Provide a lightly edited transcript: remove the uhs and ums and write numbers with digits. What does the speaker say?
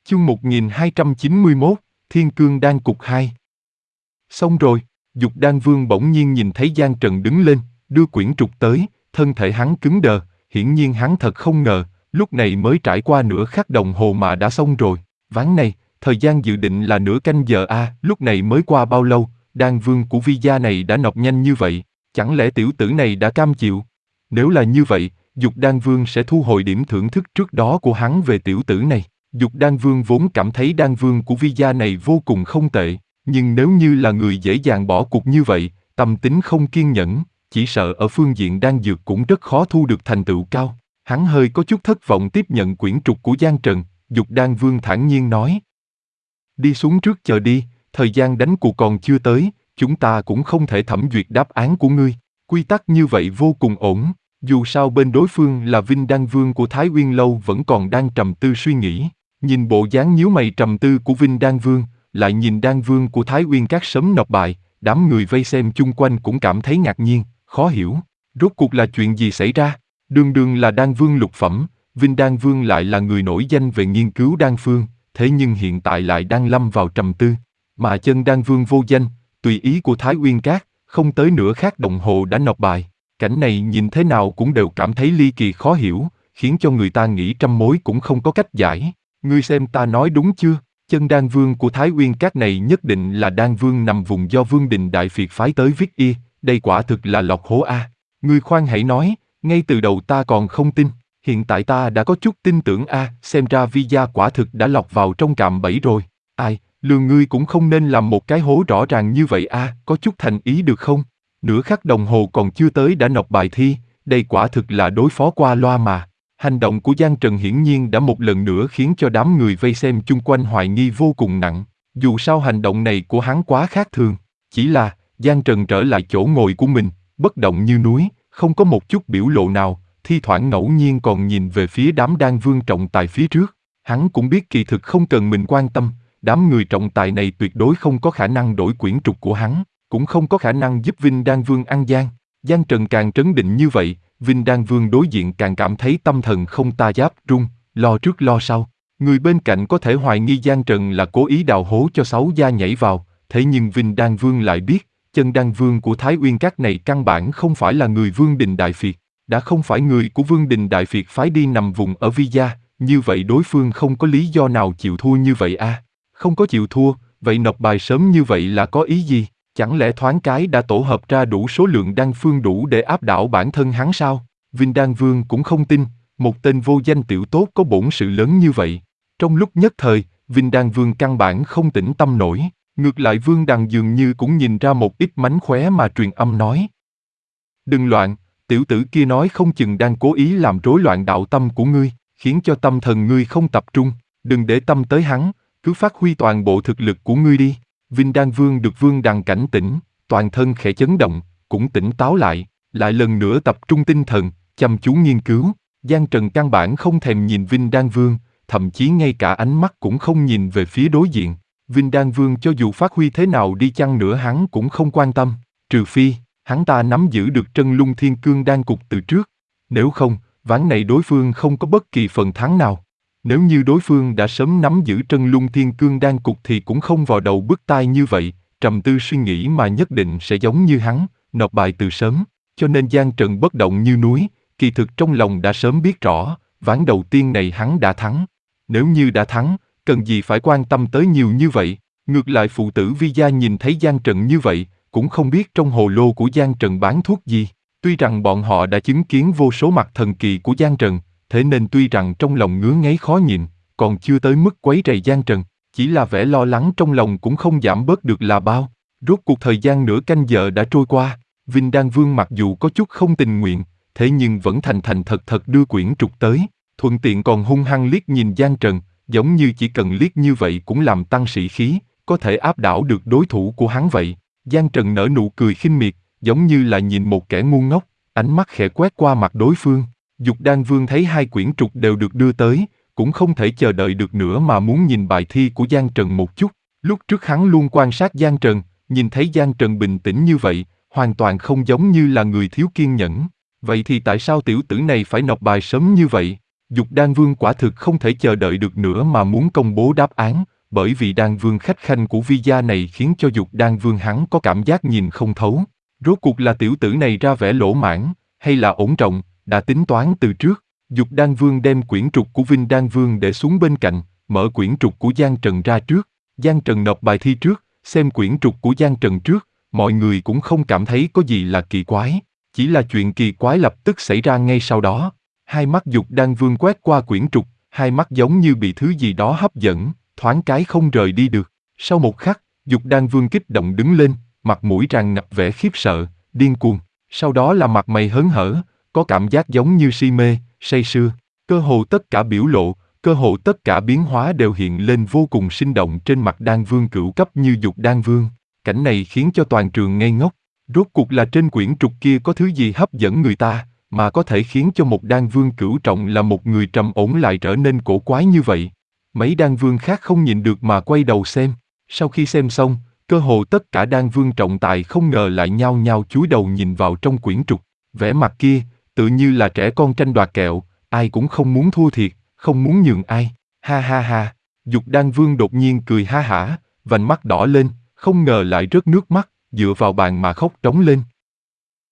Chương 1291, Thiên Cương Đan Cục 2. Xong rồi, Dục Đan Vương bỗng nhiên nhìn thấy Giang Trần đứng lên, đưa quyển trục tới, thân thể hắn cứng đờ, hiển nhiên hắn thật không ngờ, lúc này mới trải qua nửa khắc đồng hồ mà đã xong rồi. Ván này, thời gian dự định là nửa canh giờ lúc này mới qua bao lâu, Đan Vương của Vi gia này đã nộp nhanh như vậy, chẳng lẽ tiểu tử này đã cam chịu? Nếu là như vậy, Dục Đan Vương sẽ thu hồi điểm thưởng thức trước đó của hắn về tiểu tử này. Dục Đan Vương vốn cảm thấy Đan Vương của Vi gia này vô cùng không tệ, nhưng nếu như là người dễ dàng bỏ cuộc như vậy, tâm tính không kiên nhẫn, chỉ sợ ở phương diện đan dược cũng rất khó thu được thành tựu cao. Hắn hơi có chút thất vọng tiếp nhận quyển trục của Giang Trần, Dục Đan Vương thản nhiên nói. Đi xuống trước chờ đi, thời gian đánh cuộc còn chưa tới, chúng ta cũng không thể thẩm duyệt đáp án của ngươi. Quy tắc như vậy vô cùng ổn, dù sao bên đối phương là Vinh Đan Vương của Thái Uyên Lâu vẫn còn đang trầm tư suy nghĩ. Nhìn bộ dáng nhíu mày trầm tư của Vinh Đan Vương, lại nhìn Đan Vương của Thái Uyên Các sớm nộp bài, đám người vây xem chung quanh cũng cảm thấy ngạc nhiên, khó hiểu. Rốt cuộc là chuyện gì xảy ra? Đường đường là Đan Vương lục phẩm, Vinh Đan Vương lại là người nổi danh về nghiên cứu đan phương, thế nhưng hiện tại lại đang lâm vào trầm tư. Mà chân Đan Vương vô danh, tùy ý của Thái Uyên Các, không tới nửa khắc đồng hồ đã nộp bài. Cảnh này nhìn thế nào cũng đều cảm thấy ly kỳ khó hiểu, khiến cho người ta nghĩ trăm mối cũng không có cách giải. Ngươi xem ta nói đúng chưa? Chân Đan Vương của Thái Uyên Các này nhất định là Đan Vương nằm vùng do Vương Đình Đại Phiệt phái tới Viết Y, đây quả thực là lọc hố a. Ngươi khoan hãy nói, ngay từ đầu ta còn không tin, hiện tại ta đã có chút tin tưởng xem ra Vi gia quả thực đã lọc vào trong cạm bẫy rồi. Ai, lừa ngươi cũng không nên làm một cái hố rõ ràng như vậy có chút thành ý được không? Nửa khắc đồng hồ còn chưa tới đã nộp bài thi, đây quả thực là đối phó qua loa mà. Hành động của Giang Trần hiển nhiên đã một lần nữa khiến cho đám người vây xem chung quanh hoài nghi vô cùng nặng. Dù sao hành động này của hắn quá khác thường. Chỉ là, Giang Trần trở lại chỗ ngồi của mình, bất động như núi, không có một chút biểu lộ nào, thi thoảng ngẫu nhiên còn nhìn về phía đám Đan Vương trọng tài phía trước. Hắn cũng biết kỳ thực không cần mình quan tâm, đám người trọng tài này tuyệt đối không có khả năng đổi quyển trục của hắn, cũng không có khả năng giúp Vinh Đan Vương ăn gian. Giang Trần càng trấn định như vậy, Vinh Đan Vương đối diện càng cảm thấy tâm thần không ta giáp rung, lo trước lo sau. Người bên cạnh có thể hoài nghi Giang Trần là cố ý đào hố cho Sáu gia nhảy vào, thế nhưng Vinh Đan Vương lại biết, chân Đan Vương của Thái Uyên Các này căn bản không phải là người Vương Đình Đại Phiệt, đã không phải người của Vương Đình Đại Phiệt phái đi nằm vùng ở Vi gia, như vậy đối phương không có lý do nào chịu thua như vậy Không có chịu thua, vậy nộp bài sớm như vậy là có ý gì? Chẳng lẽ thoáng cái đã tổ hợp ra đủ số lượng đan phương đủ để áp đảo bản thân hắn sao? Vinh Đan Vương cũng không tin, một tên vô danh tiểu tốt có bổn sự lớn như vậy. Trong lúc nhất thời, Vinh Đan Vương căn bản không tĩnh tâm nổi, ngược lại Vương Đằng dường như cũng nhìn ra một ít mánh khóe mà truyền âm nói. Đừng loạn, tiểu tử kia nói không chừng đang cố ý làm rối loạn đạo tâm của ngươi, khiến cho tâm thần ngươi không tập trung, đừng để tâm tới hắn, cứ phát huy toàn bộ thực lực của ngươi đi. Vinh Đan Vương được Vương Đằng cảnh tỉnh, toàn thân khẽ chấn động, cũng tỉnh táo lại lần nữa tập trung tinh thần, chăm chú nghiên cứu. Giang Trần căn bản không thèm nhìn Vinh Đan Vương, thậm chí ngay cả ánh mắt cũng không nhìn về phía đối diện. Vinh Đan Vương cho dù phát huy thế nào đi chăng nữa hắn cũng không quan tâm, trừ phi, hắn ta nắm giữ được Trân Lung Thiên Cương Đan Cục từ trước. Nếu không, ván này đối phương không có bất kỳ phần thắng nào. Nếu như đối phương đã sớm nắm giữ Trân Lung Thiên Cương Đan Cục thì cũng không vào đầu bứt tai như vậy, trầm tư suy nghĩ mà nhất định sẽ giống như hắn, nộp bài từ sớm. Cho nên Giang Trần bất động như núi, kỳ thực trong lòng đã sớm biết rõ, ván đầu tiên này hắn đã thắng. Nếu như đã thắng, cần gì phải quan tâm tới nhiều như vậy? Ngược lại phụ tử Vi gia nhìn thấy Giang Trần như vậy, cũng không biết trong hồ lô của Giang Trần bán thuốc gì. Tuy rằng bọn họ đã chứng kiến vô số mặt thần kỳ của Giang Trần, thế nên tuy rằng trong lòng ngứa ngáy khó nhịn, còn chưa tới mức quấy rầy Giang Trần, chỉ là vẻ lo lắng trong lòng cũng không giảm bớt được là bao. Rốt cuộc thời gian nửa canh giờ đã trôi qua, Vinh Đan Vương mặc dù có chút không tình nguyện, thế nhưng vẫn thành thành thật thật đưa quyển trục tới, thuận tiện còn hung hăng liếc nhìn Giang Trần, giống như chỉ cần liếc như vậy cũng làm tăng sĩ khí, có thể áp đảo được đối thủ của hắn vậy. Giang Trần nở nụ cười khinh miệt, giống như là nhìn một kẻ ngu ngốc, ánh mắt khẽ quét qua mặt đối phương. Dục Đan Vương thấy hai quyển trục đều được đưa tới, cũng không thể chờ đợi được nữa mà muốn nhìn bài thi của Giang Trần một chút. Lúc trước hắn luôn quan sát Giang Trần, nhìn thấy Giang Trần bình tĩnh như vậy, hoàn toàn không giống như là người thiếu kiên nhẫn. Vậy thì tại sao tiểu tử này phải nộp bài sớm như vậy? Dục Đan Vương quả thực không thể chờ đợi được nữa mà muốn công bố đáp án, bởi vì Đan Vương khách khanh của Vi gia này khiến cho Dục Đan Vương hắn có cảm giác nhìn không thấu. Rốt cuộc là tiểu tử này ra vẻ lỗ mãn, hay là ổn trọng, đã tính toán từ trước. Dục Đan Vương đem quyển trục của Vinh Đan Vương để xuống bên cạnh, mở quyển trục của Giang Trần ra trước. Giang Trần nộp bài thi trước, xem quyển trục của Giang Trần trước, mọi người cũng không cảm thấy có gì là kỳ quái. Chỉ là chuyện kỳ quái lập tức xảy ra ngay sau đó. Hai mắt Dục Đan Vương quét qua quyển trục, hai mắt giống như bị thứ gì đó hấp dẫn, thoáng cái không rời đi được. Sau một khắc, Dục Đan Vương kích động đứng lên, mặt mũi tràn ngập vẻ khiếp sợ, điên cuồng. Sau đó là mặt mày hớn hở, có cảm giác giống như si mê, say sưa. Cơ hồ tất cả biểu lộ, cơ hồ tất cả biến hóa đều hiện lên vô cùng sinh động trên mặt Đan Vương cửu cấp như Dục Đan Vương. Cảnh này khiến cho toàn trường ngây ngốc. Rốt cuộc là trên quyển trục kia có thứ gì hấp dẫn người ta, mà có thể khiến cho một Đan Vương cửu trọng là một người trầm ổn lại trở nên cổ quái như vậy. Mấy Đan Vương khác không nhịn được mà quay đầu xem. Sau khi xem xong, cơ hồ tất cả Đan Vương trọng tài không ngờ lại nhao nhao chúi đầu nhìn vào trong quyển trục. Vẻ mặt kia, tự như là trẻ con tranh đoạt kẹo, ai cũng không muốn thua thiệt, không muốn nhường ai. Ha ha ha, Dục Đan Vương đột nhiên cười ha hả, vành mắt đỏ lên, không ngờ lại rớt nước mắt, dựa vào bàn mà khóc trống lên.